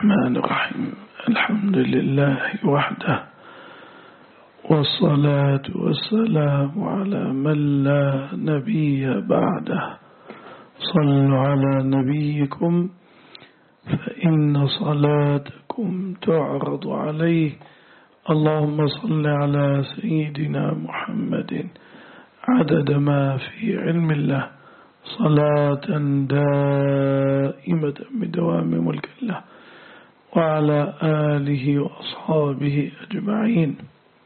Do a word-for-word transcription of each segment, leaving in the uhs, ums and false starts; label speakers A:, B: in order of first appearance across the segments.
A: الرحمن الرحيم. الحمد لله وحده، والصلاة والسلام على من لا نبي بعده. صلوا على نبيكم فإن صلاتكم تعرض عليه. اللهم صل على سيدنا محمد عدد ما في علم الله، صلاة دائمة بدوام ملك الله، وعلى آله وأصحابه أجمعين.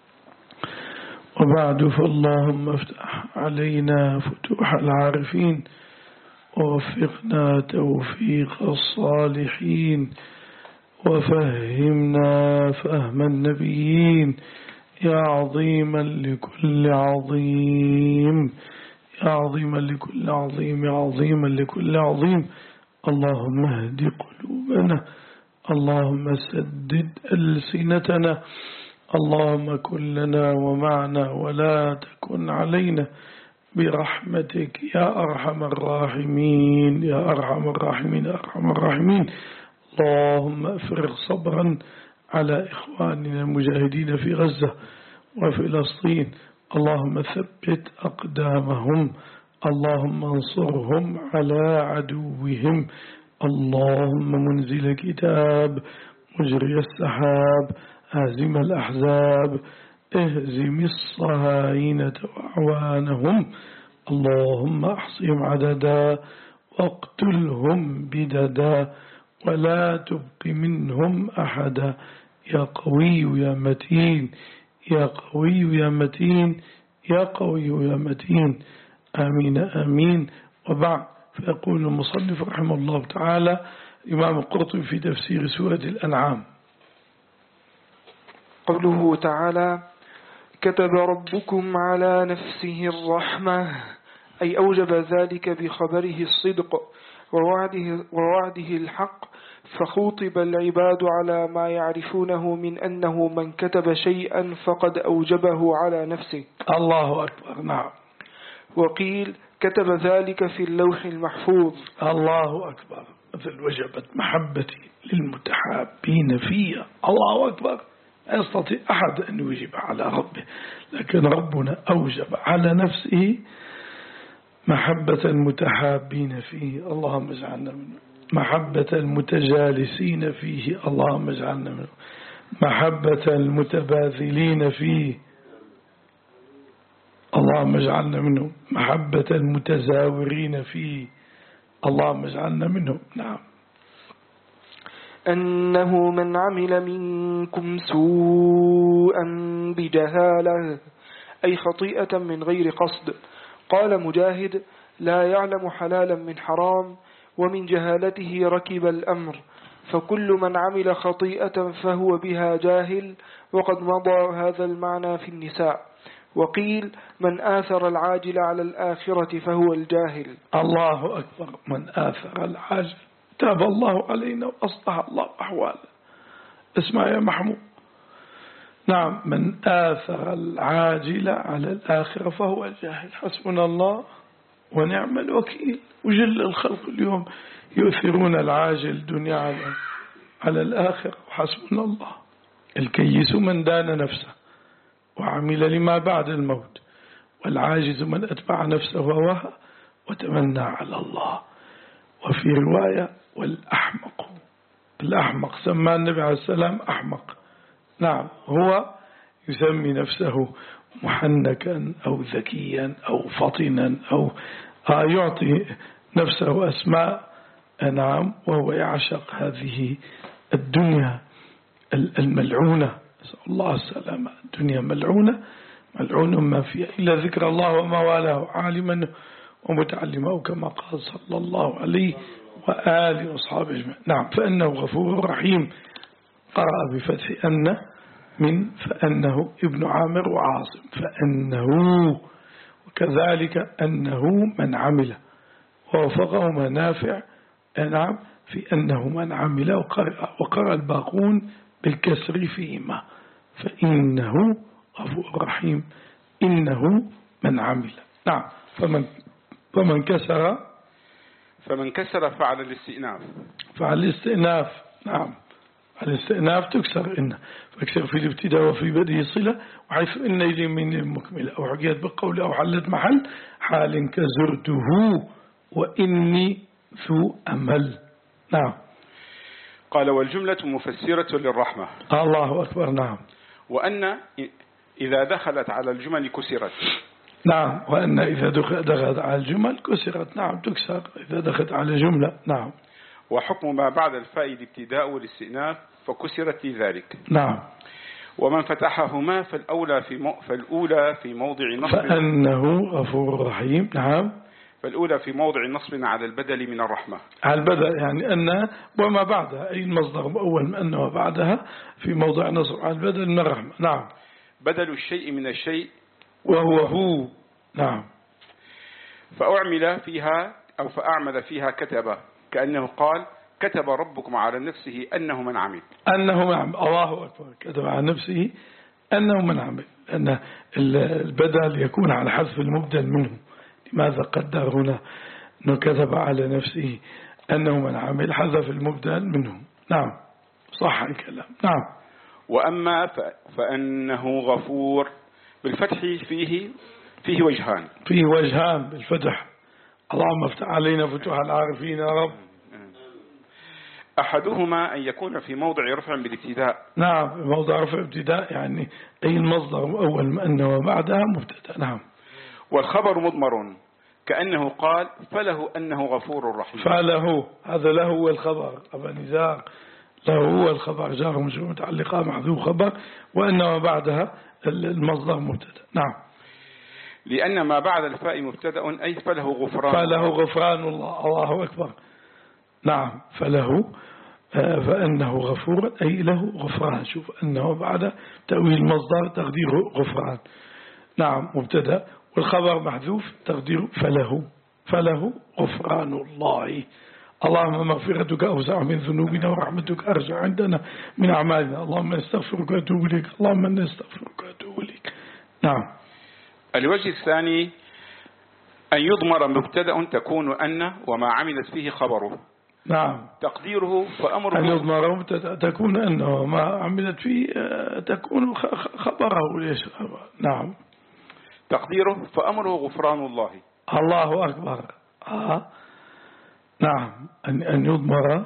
A: وبعد، فاللهم افتح علينا فتوح العارفين، ووفقنا توفيق الصالحين، وفهمنا فهم النبيين، يا عظيما لكل عظيم، يا عظيما لكل عظيم، يا عظيما لكل عظيم. اللهم اهد قلوبنا، اللهم سدد ألسنتنا، اللهم كن لنا ومعنا ولا تكن علينا برحمتك يا أرحم الراحمين، يا أرحم الراحمين، يا أرحم الراحمين. اللهم افرغ صبرا على إخواننا المجاهدين في غزة وفلسطين، اللهم ثبت أقدامهم، اللهم انصرهم على عدوهم. اللهم منزل كتاب، مجري السحاب، هازم الأحزاب، اهزم الصهاينة وأعوانهم. اللهم احصهم عددا واقتلهم بددا، ولا تبق منهم أحدا، يا قوي يا متين، يا قوي يا متين، يا قوي يا متين. آمين آمين. وبعد، فيقول المصنف رحمه الله تعالى الإمام القرطبي في تفسير سورة الأنعام:
B: قوله تعالى: كتب ربكم على نفسه الرحمة، أي أوجب ذلك بخبره الصدق ووعده, ووعده الحق، فخوطب العباد على ما يعرفونه من أنه من كتب شيئا فقد أوجبه على نفسه.
A: الله أكبر. نعم.
B: وقيل كتب ذلك في اللوح المحفوظ.
A: الله أكبر. مثل وجبت محبتي للمتحابين فيها. الله أكبر. لا يستطيع أحد أن يجيب على ربه، لكن ربنا أوجب على نفسه محبة المتحابين فيه، اللهم اجعلنا منه. محبة المتجالسين فيه، اللهم اجعلنا منه. محبة المتباذلين فيه، اللهم اجعلنا منه. محبة المتزاورين فيه، اللهم اجعلنا منه. نعم.
B: أنه من عمل منكم سوءا بجهالة، أي خطيئة من غير قصد. قال مجاهد: لا يعلم حلالا من حرام، ومن جهالته ركب الأمر، فكل من عمل خطيئة فهو بها جاهل، وقد مضى هذا المعنى في النساء. وقيل: من آثر العاجل على الآخرة فهو الجاهل.
A: الله أكبر. من آثر العاجل، تاب الله علينا وأصلح الله أحواله. اسمع يا محمود. نعم، من آثر العاجل على الآخرة فهو الجاهل. حسبنا الله ونعم الوكيل. وجل الخلق اليوم يؤثرون العاجل الدنيا على, على الآخرة، وحسبنا الله. الكيس من دان نفسه وعمل لما بعد الموت، والعاجز من أتبع نفسه هواها وتمنى على الله. وفي رواية: والأحمق. الأحمق سمى النبي عليه السلام أحمق. نعم، هو يسمي نفسه محنكا أو ذكيا أو فطنا أو يعطي نفسه أسماء. نعم، وهو يعشق هذه الدنيا الملعونة، نسأل الله السلامة. الدنيا ملعونة، ملعون ما فيها إلا ذكر الله وما والاه، عالما ومتعلما، كما قال صلى الله عليه وآله وصحابه أجمعين. نعم. فأنه غفور رحيم. قرأ بفتح أن من فأنه ابن عامر وعاصم، فأنه. وكذلك أنه من عمل، ووفقه منافع. نعم، في أنه من عمل، وقرأ, وقرأ الباقون بالكسر فيما، فإنه غفور رحيم، إنه من عمل. نعم. فمن, فمن كسر
C: فمن كسر فعل الاستئناف،
A: فعل الاستئناف. نعم. الاستئناف تكسر إن، فاكسر في الابتداء وفي بدء صلة، وحيث إن إلي من مكملة أو حقيت بقول أو حلت محل حال كزرته وإني ذو أمل. نعم.
C: قال والجملة مفسرة للرحمة.
A: الله أكبر. نعم.
C: وأن إذا دخلت على الجمل كسرت.
A: نعم. وأن إذا دخلت على الجمل كسرت. نعم تكسر إذا دخلت على جملة. نعم.
C: وحكم ما بعد الفاء الابتداء والاستئناف فكسرت لذلك.
A: نعم.
C: ومن فتحهما فالأولى في مو فالأولى في موضع نصب
A: فأنه غفور رحيم. نعم.
C: فالأولى في موضع نصب على البدل من الرحمة.
A: على البدل يعني أن وما بعدها، أي المصدر أول من أن وبعدها في موضع نصب على البدل من الرحمة. نعم.
C: بدل الشيء من الشيء
A: وهو هو. نعم.
C: فأعمل فيها أو فأعمل فيها كتب، كأنه قال كتب ربكم على نفسه أنه من عمل.
A: أنه من عمل. الله أكبر. كتب على نفسه أنه من عمل، أن البدل يكون على حذف المبدل منه. لماذا قدر هنا أنه كتب على نفسه أنه من عمل، حذف المبدل منه. نعم صح الكلام. نعم.
C: وأما فأنه غفور بالفتح فيه فيه وجهان.
A: فيه وجهان بالفتح. اللهم افتح علينا فتوح العارفين يا رب.
C: أحدهما أن يكون في موضع رفع بالابتداء.
A: نعم موضع رفع ابتداء يعني أي المصدر أول ما أنه وبعدها مبتدأ. نعم.
C: والخبر مضمر كأنه قال فله أنه غفور رحيم.
A: فله هذا له هو الخبر أبا نزار، له هو الخبر جار مجرور متعلقة محذوف خبر، وأنه بعدها المصدر مبتدأ. نعم.
C: لأن ما بعد الفاء مبتدأ أي فله غفران.
A: فله غفران الله. الله أكبر. نعم. فله فأنه غفور أي له غفران. شوف أنه بعد تأويل مصدر تقديره غفران. نعم مبتدأ، والخبر محذوف تقديره فله. فله غفران الله. اللهم مغفرتك أوسع من ذنوبنا ورحمتك أرجع عندنا من أعمالنا. اللهم نستغفرك وأتوب إليك. اللهم نستغفرك وأتوب إليك. نعم.
C: الوجه الثاني أن يضمر مبتدأ تكون أن وما عملت فيه خبره.
A: نعم.
C: تقديره فأمره
A: أن يضمر مبتدأ تكون أن وما عملت فيه تكون خبره. ليش؟ نعم.
C: تقديره فأمره غفران الله.
A: الله أكبر. آه. نعم. أن أن يضمر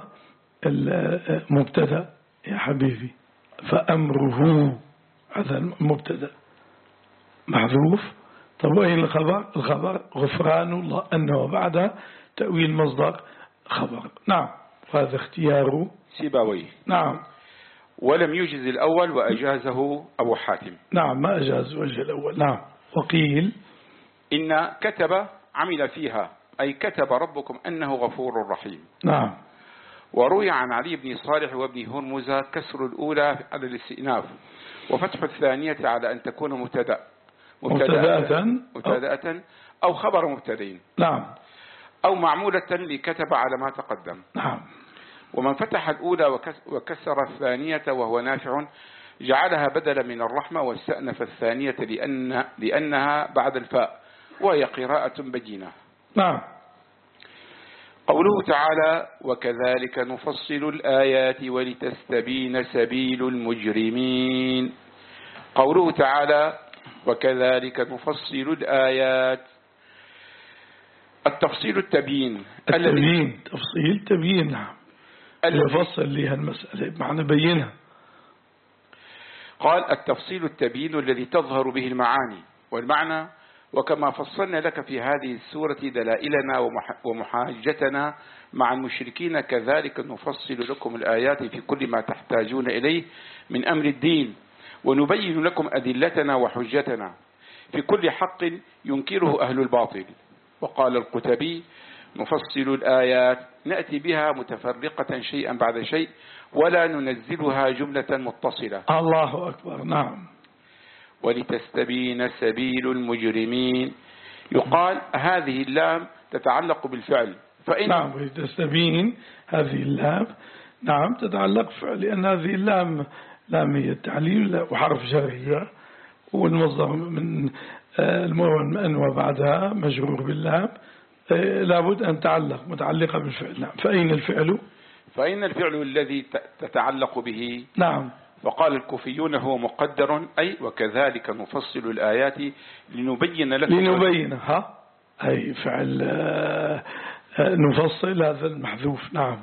A: المبتدأ يا حبيبي، فأمره هذا المبتدأ محذوف. طب وين الخبر؟ الخبر غفران الله أنه بعد تأويل مصدر خبر. نعم. هذا اختيار
C: سيبويه.
A: نعم.
C: ولم يجز الأول وأجازه أبو حاتم.
A: نعم ما أجاز وجه الأول. نعم. وقيل
C: إن كتب عمل فيها أي كتب ربكم أنه غفور رحيم.
A: نعم.
C: وروي عن علي بن صالح وابن هرمز كسر الأولى على الاستئناف وفتح الثانية على أن تكون مبتدأ
A: مبتدأة
C: مبتدأة أو خبر مبتدئين.
A: نعم.
C: أو معمولة لكتب على ما تقدم.
A: نعم.
C: ومن فتح الأولى وكسر الثانية وهو نافع جعلها بدلا من الرحمة واستأنف الثانية لأن لأنها بعد الفاء وهي قراءة بينة.
A: نعم.
C: قوله تعالى وكذلك نفصل الآيات ولتستبين سبيل المجرمين. قوله تعالى وكذلك نفصل الآيات، التفصيل التبيين.
A: التبيين تفصيل تبيين. نعم. يفصل لها المسألة معنى بينها.
C: قال التفصيل التبيين الذي تظهر به المعاني والمعنى. وكما فصلنا لك في هذه السورة دلائلنا ومحاجتنا مع المشركين كذلك نفصل لكم الآيات في كل ما تحتاجون إليه من أمر الدين ونبين لكم أدلتنا وحجتنا في كل حق ينكره أهل الباطل. وقال القتبي نفصل الآيات نأتي بها متفرقة شيئا بعد شيء ولا ننزلها جملة متصلة.
A: الله أكبر. نعم.
C: ولتستبين سبيل المجرمين. يقال هذه اللام تتعلق بالفعل فإن
A: نعم. ولتستبين هذه اللام نعم تتعلق فعل، لأن هذه اللام لامية التعليل وحرف جرية، والمصدر من المؤمن أن وبعدها مجرور باللام لابد أن تعلق متعلقة بالفعل. نعم. فأين الفعل؟
C: فإن الفعل الذي تتعلق به
A: نعم.
C: فقال الكوفيون هو مقدر، أي وكذلك نفصل الآيات لنبين لكم
A: لنبينها، أي فعل نفصل هذا المحذوف. نعم.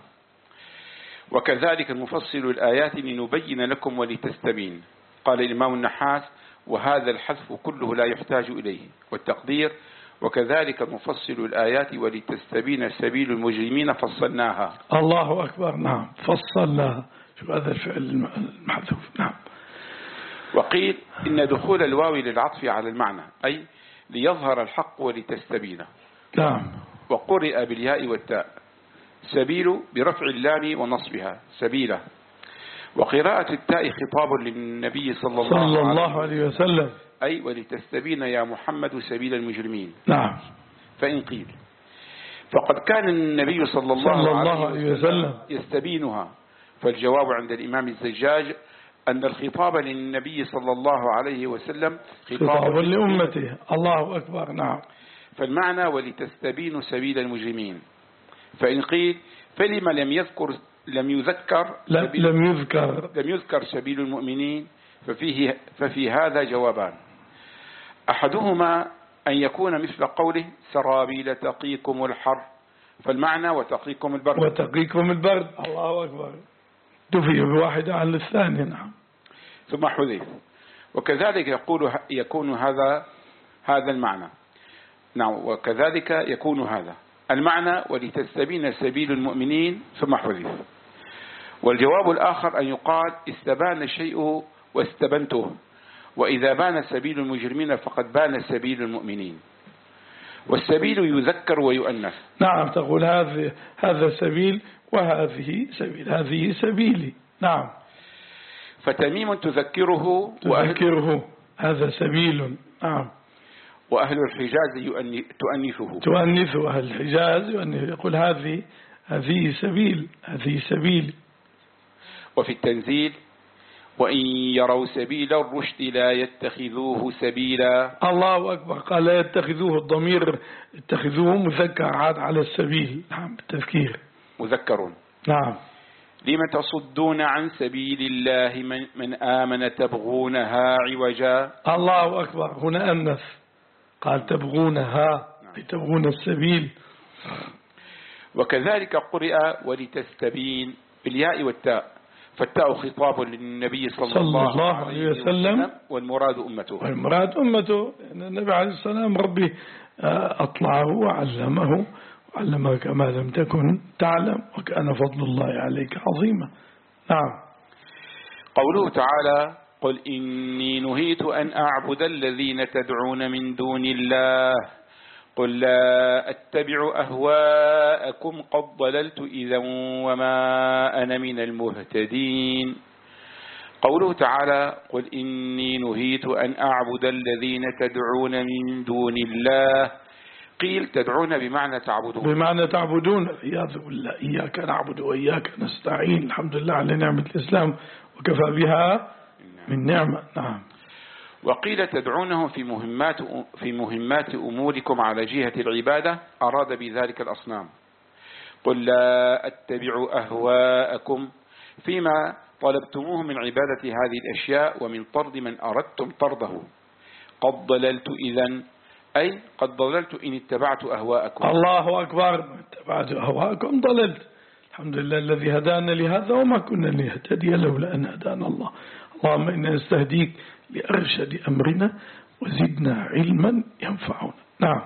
C: وكذلك نفصل الآيات لنبين لكم ولتستبين. قال الإمام النحاس وهذا الحذف كله لا يحتاج إليه، والتقدير وكذلك نفصل الآيات ولتستبين سبيل المجرمين فصلناها.
A: الله أكبر. نعم فصلناها، شو هذا الفعل المحذوف. نعم.
C: وقيل إن دخول الواو للعطف على المعنى، أي ليظهر الحق ولتستبين.
A: نعم.
C: وقرئ بالياء والتاء، سبيل برفع اللام ونصبها سبيله. وقراءة التاء خطاب للنبي صلى الله,
A: صلى الله عليه وسلم،
C: أي ولتستبين يا محمد سبيل المجرمين.
A: نعم.
C: فإن قيل فقد كان النبي صلى الله,
A: صلى الله
C: عليه,
A: عليه
C: وسلم,
A: وسلم
C: يستبينها، فالجواب عند الإمام الزجاج أن الخطاب للنبي صلى الله عليه وسلم خطاب,
A: خطاب لأمته. الله أكبر. نعم.
C: فالمعنى ولتستبين سبيل المجرمين. فإن قيل فلما لم يذكر لم يذكر
A: لم يذكر
C: لم يذكر سبيل المؤمنين، ففيه ففي هذا جوابان. أحدهما أن يكون مثل قوله سرابيل تقيكم الحر، فالمعنى وتقيكم البرد.
A: وتقيكم البرد. الله أكبر. تفي بواحدة عن الثانية. نعم.
C: ثم حذف. وكذلك يقول يكون هذا هذا المعنى. نعم. وكذلك يكون هذا المعنى ولتستبين سبيل المؤمنين ثم حذف. والجواب الآخر أن يقال استبان الشيء واستبنته، وإذا بان سبيل المجرمين فقد بان سبيل المؤمنين. والسبيل يذكر ويؤنث.
A: نعم. تقول هذا هذا سبيل وهذه سبيل، هذه سبيلي. نعم.
C: فتميم تذكره
A: تذكره هذا سبيل. نعم.
C: وأهل الحجاز تؤنثه
A: تؤنث أهل الحجاز يقول هذه هذه سبيل، هذه سبيل.
C: وفي التنزيل وإن يروا سبيل الرشد لا يتخذوه سبيلا.
A: الله أكبر. قال لا يتخذوه، الضمير اتخذوه مذكر عاد على السبيل. نعم. بالتذكير
C: مذكر.
A: نعم.
C: لم تصدون عن سبيل الله من, من آمن تبغونها عوجا.
A: الله أكبر. هنا أنث، قال تبغونها، تبغون السبيل.
C: وكذلك قرئ ولتستبين بالياء والتاء، فالتاء خطاب للنبي صلى, صلى الله, الله عليه وسلم، والمراد أمته.
A: والمراد أمته، يعني النبي عليه السلام ربي أطلعه وعلمه، وعلمك ما لم تكن تعلم وكان فضل الله عليك عظيما. نعم.
C: قوله تعالى قل إني نهيت أن أعبد الذين تدعون من دون الله قل لا أتبع أهواءكم قد ضللت إذا وما أنا من المهتدين. قوله تعالى قل إني نهيت أن أعبد الذين تدعون من دون الله، قيل تدعون بمعنى تعبدون،
A: بمعنى تعبدون. عياذ بالله. إياك نعبد وإياك نستعين. الحمد لله على نعمة الإسلام وكفى بها من نعمة. نعم.
C: وقيل تدعونهم في مهمات في مهمات أموركم على جهة العبادة، أراد بذلك الأصنام. قل لا أتبع أهواءكم فيما طلبتموه من عبادة هذه الأشياء ومن طرد من أردتم طرده. قد ضللت إذن، أي قد ضللت إن اتبعت أهواءكم.
A: الله أكبر. اتبعت أهواءكم ضللت. الحمد لله الذي هدانا لهذا وما كنا لنهتدي لولا أن هدانا الله. اللهم إنا نستهديك لأرشد أمرنا وزدنا علما ينفعنا. نعم.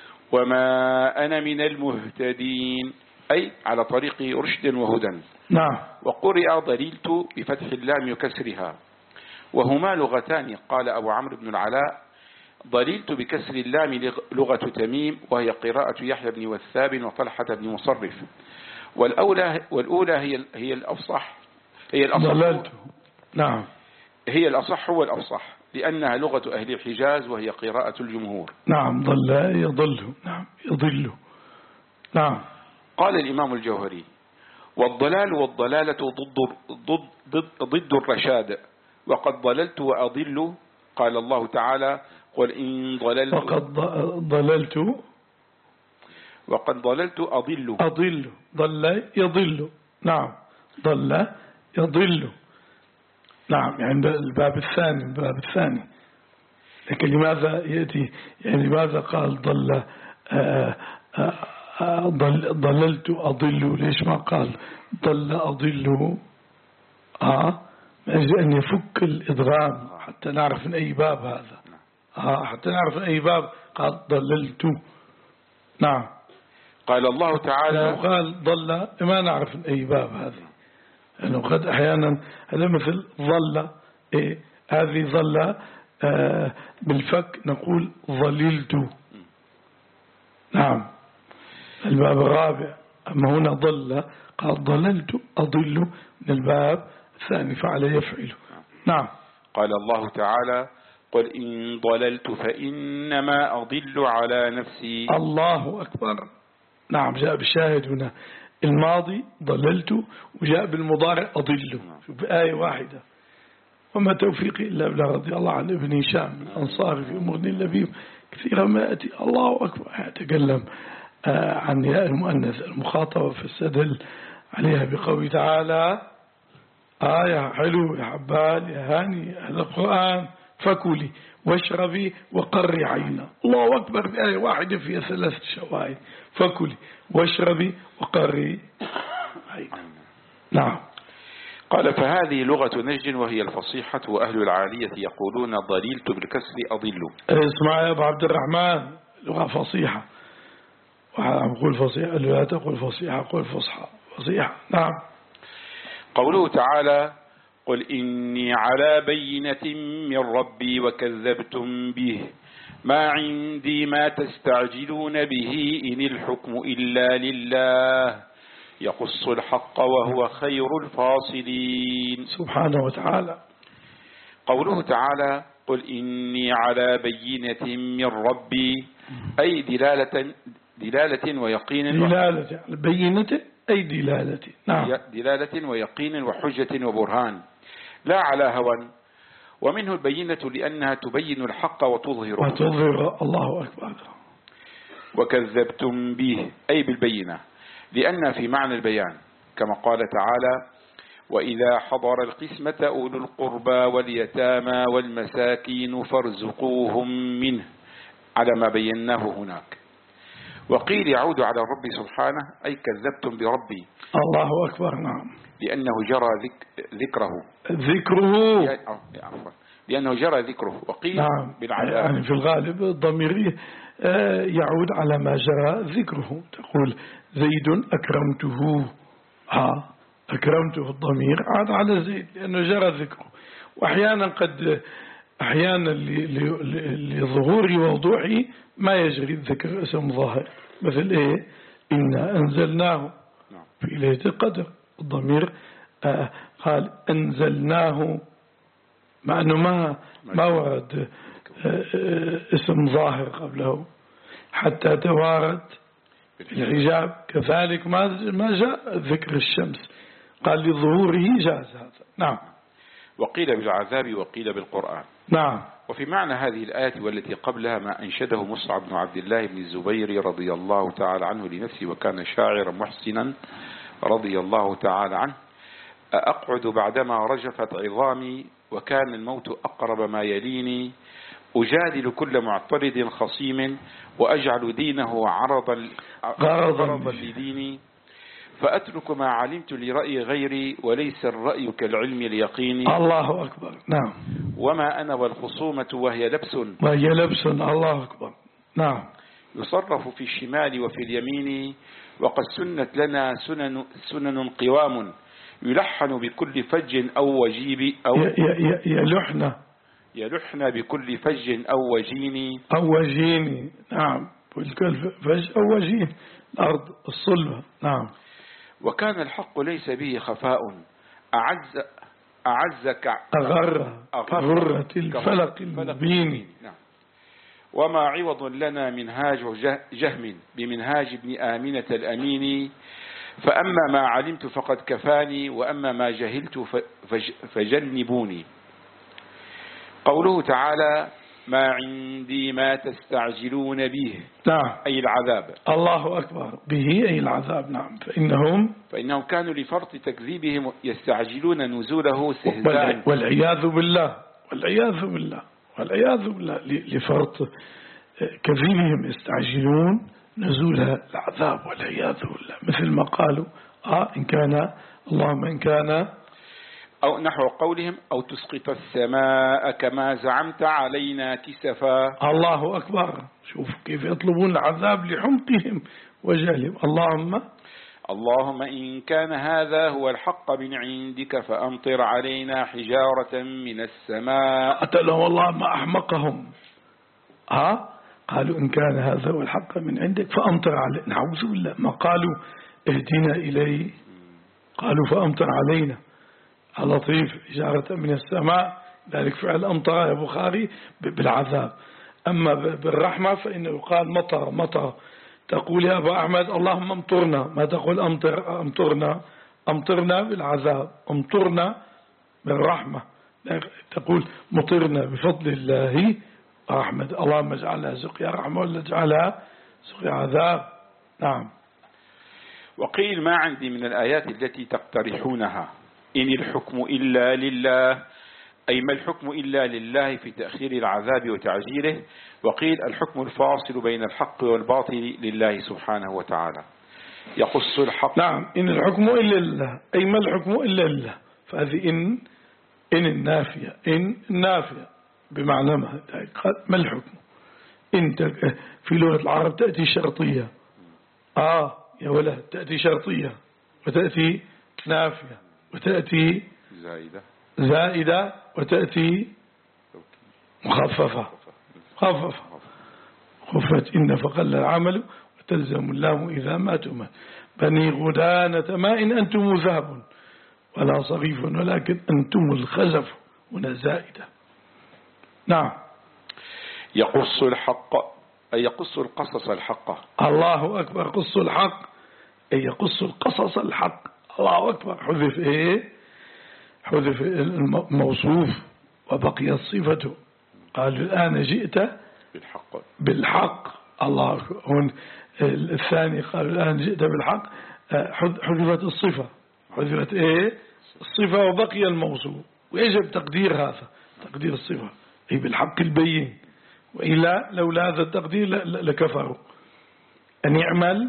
C: وما أنا من المهتدين، أي على طريق رشد وهدى.
A: نعم.
C: وقرئ ضللت بفتح اللام وكسرها، وهما لغتان. قال أبو عمرو بن العلاء ضللت بكسر اللام لغة تميم، وهي قراءة يحيى بن وثاب وطلحة بن مصرف. والأولى والأولى هي هي الأفصح هي الأصح.
A: ضللت. نعم.
C: هي الأصح والأفصح لأنها لغة أهل الحجاز وهي قراءة الجمهور.
A: نعم. ضل يضل. نعم. يضل. نعم.
C: قال الإمام الجوهري والضلال والضلالة ضد ضد ضد, ضد الرشاد، وقد ضللت وأضل. قال الله تعالى قل إن ضللت
A: وقد ضللت
C: وقد ضللت أضل
A: أضل. ضل يضل. نعم ضل يضل. نعم يعني الباب الثاني الباب الثاني. لكن لماذا يأتي يعني لماذا قال ضل آآ آآ ضل ضللت أضل؟ ليش ما قال ضل أضل؟ آه من أجل أن يفك الإدغام حتى نعرف من أي باب هذا. آه حتى نعرف من أي باب قال ضللت. نعم
C: قال الله تعالى
A: لو قال ضل ما نعرف من أي باب هذا، لأنه يعني قد أحيانا هذا مثل ظل إيه هذه ظل آه بالفك نقول ظللت. نعم الباب الرابع. أما هنا ضل قال ضللت أضل من الباب الثاني فعل يفعل. نعم
C: قال الله تعالى قل إن ضللت فإنما أضل على نفسي.
A: الله أكبر. نعم جاء بالشاهد هنا الماضي ضللت وجاء بالمضارع أضل بآية واحدة. وما توفيقي إلا بالله. رضي الله عن ابن هشام من أنصار في مغني اللبيب كثيرا ما يأتي الله أكبر يتكلم عن ياء المؤنث المخاطبة فاستدل عليها بقوله تعالى آية حلو يا حبال يا هاني هذا القرآن فكلي واشربي وقري عينا. الله أكبر بآية واحدة فيها ثلاث شواهد فكلي واشربي وقري عينا. نعم
C: قال فهذه لغة نجد وهي الفصيحة وأهل العالية يقولون ضللت بالكسر أضل.
A: اسمع يا أبو عبد الرحمن لغة فصيحة وأقول فصيحة لا تقول فصيحة قل فصحى فصيحة. نعم
C: قوله تعالى قل إني على بينة من ربي وكذبتم به ما عندي ما تستعجلون به إن الحكم إلا لله يقص الحق وهو خير الفاصلين.
A: سبحانه وتعالى.
C: قوله تعالى قل إني على بينة من ربي أي دلالة دلالة ويقين
A: دلالة بينة أي دلالة. نعم
C: دلالة ويقين وحجة وبرهان لا على هوى. ومنه البينة لأنها تبين الحق وتظهره
A: وتظهر. الله أكبر.
C: وكذبتم به أي بالبينة لأن في معنى البيان كما قال تعالى وإذا حضر القسمة أولو القربى واليتامى والمساكين فارزقوهم منه على ما بيناه هناك. وقيل يعود على الرب سبحانه أي كذبتم بربي.
A: الله أكبر. نعم
C: لأنه جرى ذك ذكره
A: ذكره
C: لأنه جرى ذكره. وقيل
A: نعم
C: بالعذاب
A: يعني في الغالب الضمير يعود على ما جرى ذكره. تقول زيد أكرمته ها أكرمته الضمير عاد على زيد لأنه جرى ذكره. وأحيانا قد أحيانا لظهور ووضوحه ما يجري الذكر اسم ظاهر مثل إيه إنا أنزلناه في ليلة القدر الضمير آه قال أنزلناه مع أنه ما ما ورد آه اسم ظاهر قبله حتى توارد الحجاب. كذلك ما ما جاء ذكر الشمس قال لظهوره جاز هذا. نعم
C: وقيل بالعذاب وقيل بالقرآن.
A: نعم.
C: وفي معنى هذه الآية والتي قبلها ما أنشده مصعب بن عبد الله بن الزبير رضي الله تعالى عنه لنفسه وكان شاعرا محسنا رضي الله تعالى عنه أقعد بعدما رجفت عظامي وكان الموت أقرب ما يليني أجادل كل معترض خصيم وأجعل دينه عرضا غرضا لديني فأترك ما علمت لرأي غيري وليس الرأي كالعلم اليقين.
A: الله أكبر. نعم.
C: وما أنا والخصومة وهي لبس
A: وهي لبس. الله أكبر. نعم.
C: يصرف في الشمال وفي اليمين وقد سنت لنا سنن, سنن قوام يلحن بكل فج أو وجيب أو
A: يلحن
C: يلحن بكل فج أو وجين
A: أو وجين. نعم بكل فج أو وجين الأرض الصلبة. نعم.
C: وكان الحق ليس به خفاء أعز أعزك
A: أغر أغرة الفلق المبين.
C: نعم. وما عوض لنا منهاج جهم بمنهاج ابن آمنة الأمين فأما ما علمت فقد كفاني وأما ما جهلت فجنبوني. قوله تعالى ما عندي ما تستعجلون به.
A: نعم.
C: أي العذاب.
A: الله أكبر. به أي العذاب. نعم. فإنهم
C: فإنهم كانوا لفرط تكذيبهم يستعجلون نزوله استهزاء.
A: والعياذ بالله والعياذ بالله والعياذ بالله لفرط كذبهم يستعجلون نزول العذاب والعياذ بالله، مثل ما قالوا آه إن كان اللهم إن كان،
C: أو نحو قولهم أو تسقط السماء كما زعمت علينا كسفا.
A: الله أكبر. شوف كيف يطلبون العذاب لحمقهم وجهلهم. اللهم
C: اللهم إن كان هذا هو الحق من عندك فأمطر علينا حجارة من السماء.
A: قتلهم الله ما أحمقهم. ها قالوا إن كان هذا هو الحق من عندك فأمطر علينا. نعوذ بالله. ما قالوا اهدنا إليه، قالوا فأمطر علينا. لطيف. حجارة من السماء ذلك فعل أمطر يا بخاري بالعذاب. أما بالرحمة فإنه يقال مطر مطر. تقول يا أبا أحمد اللهم امطرنا، ما تقول أمطر أمطرنا أمطرنا بالعذاب، امطرنا بالرحمة. تقول مطرنا بفضل الله أحمد. اللهم اجعلها سقيا رحمة ولا اجعلها سقيا عذاب. نعم.
C: وقيل ما عندي من الآيات التي تقترحونها إن الحكم إلا لله، أي ما الحكم إلا لله في تأخير العذاب وتعجيله. وقيل الحكم الفاصل بين الحق والباطل لله سبحانه وتعالى يقص الحق.
A: نعم. إن الحكم إلا لله، أي ما الحكم إلا لله. فهذه إن إن النافية إن النافية بمعنى ما ما الحكم. إن في لغة العرب تأتي شرطية. آه يا ولد تأتي شرطية وتأتي نافية وتأتي
C: زائدة
A: زائدة وتأتي مخففة مخففة. خفت إن فقل العمل وتلزم اللام إذا ما تمل. بني غدانة ما إن أنتم ذهب ولا صريف ولكن أنتم الخزف. هنا زائدة. نعم.
C: يقص الحق أي يقص القصص الحق.
A: الله أكبر. قص الحق أي يقص القصص الحق. الله أكبر. حذف إيه حذف الموصوف وبقي الصفة. قال الآن جئت
C: بالحق
A: بالحق. الله هون الثاني قال الآن جئت بالحق. حذفت الصفة حذفت إيه الصفة وبقي الموصوف. ويجب تقدير هذا تقدير الصفة أي بالحق البين، وإلا لولا هذا التقدير لكفروا. أن يعمل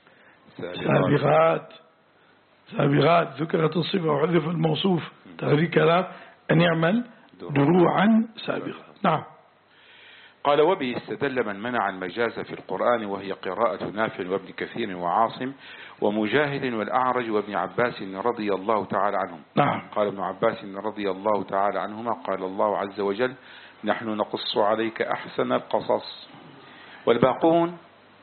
A: سابغات سابغات ذكرت الصفة وحذف الموصوف. تغيير كلام أن يعمل دروعا سابغات. نعم.
C: قال وبه استدل من منع المجاز في القرآن وهي قراءة نافع وابن كثير وعاصم ومجاهد والأعرج وابن عباس رضي الله تعالى عنهم.
A: نعم.
C: قال ابن عباس رضي الله تعالى عنهما قال الله عز وجل نحن نقص عليك أحسن القصص. والباقون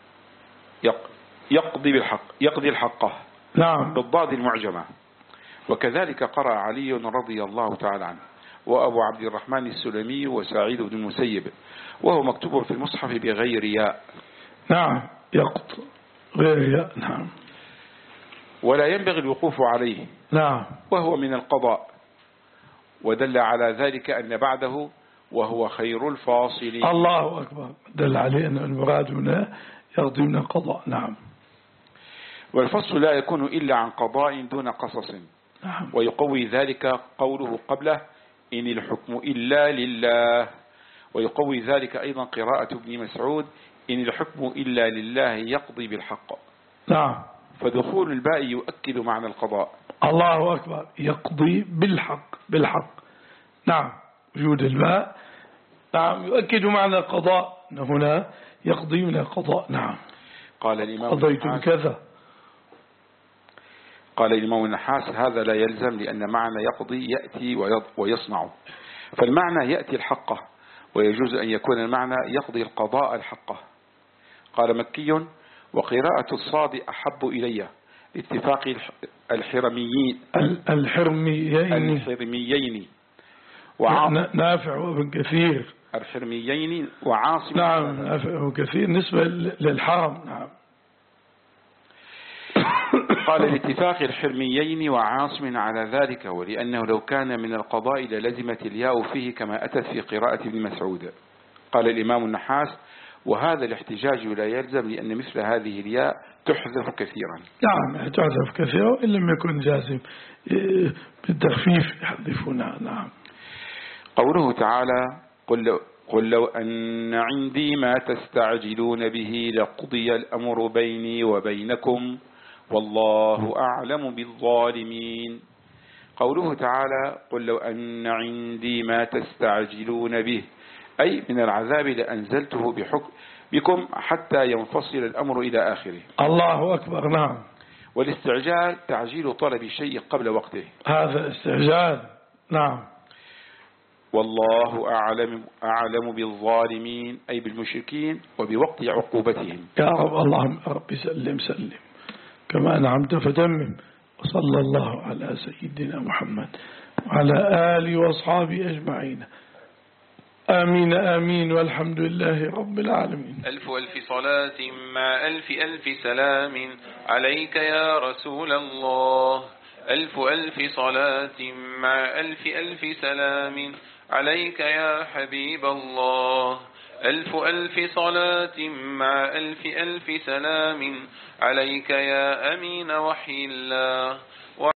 C: يقضي بالحق يقضي الحقه.
A: نعم.
C: بالضاد المعجمة. وكذلك قرأ علي رضي الله تعالى عنه وأبو عبد الرحمن السلمي وسعيد بن المسيب، وهو مكتوب في المصحف بغير ياء.
A: نعم. يقط غير ياء. نعم.
C: ولا ينبغي الوقوف عليه.
A: نعم.
C: وهو من القضاء. ودل على ذلك أن بعده وهو خير الفاصلين.
A: الله أكبر. دل عليه أن المراد هنا يقضي من القضاء. نعم.
C: والفصل لا يكون إلا عن قضاء دون قصص.
A: نعم.
C: ويقوي ذلك قوله قبله إن الحكم إلا لله. ويقوي ذلك أيضا قراءة ابن مسعود إن الحكم إلا لله يقضي بالحق.
A: نعم.
C: فدخول الباء يؤكد معنى القضاء.
A: الله أكبر. يقضي بالحق بالحق. نعم. وجود الباء نعم يؤكد معنى القضاء. هنا يقضي من القضاء. نعم.
C: قال الإمام
A: قضيت بكذا.
C: قال الإمام النحاس هذا لا يلزم لأن معنى يقضي يأتي ويصنع، فالمعنى يأتي الحقه، ويجوز أن يكون المعنى يقضي القضاء الحقه. قال مكي وقراءة الصاد أحب إلي اتفاق الحرميين
A: الحرميين
C: الحرميين
A: نافع وابن كثير
C: الحرميين وعاصم.
A: نعم. نافع وابن كثير نسبة للحرم. نعم.
C: قال لاتفاق الحرميين وعاصم على ذلك، ولأنه لو كان من القضاء للزمت الياء فيه كما أتت في قراءة ابن مسعود. قال الإمام النحاس: وهذا الاحتجاج لا يلزم، لأن مثل هذه الياء تحذف كثيرا.
A: نعم تحذف كثيرا إن لم يكن جازم، بالتخفيف يحذفونها. نعم.
C: قوله تعالى: قل لو, قل لو أن عندي ما تستعجلون به لقضي الأمر بيني وبينكم والله أعلم بالظالمين. قوله تعالى: قل لو أن عندي ما تستعجلون به، أي من العذاب لأنزلته بحكم بكم حتى ينفصل الأمر إلى آخره.
A: الله أكبر. نعم.
C: والاستعجال تعجيل طلب الشيء قبل وقته،
A: هذا استعجال. نعم.
C: والله أعلم أعلم بالظالمين، أي بالمشركين وبوقت عقوبتهم.
A: يا رب، اللهم رب سلم سلم كما أنعمت فتمم. وصلى الله على سيدنا محمد وعلى آله وأصحابه أجمعين. آمين آمين والحمد لله رب العالمين.
D: ألف ألف صلاة مع ألف ألف سلام عليك يا رسول الله. ألف ألف صلاة مع ألف ألف سلام عليك يا حبيب الله. ألف ألف صلاة مع ألف ألف سلام عليك يا أمين وحي الله.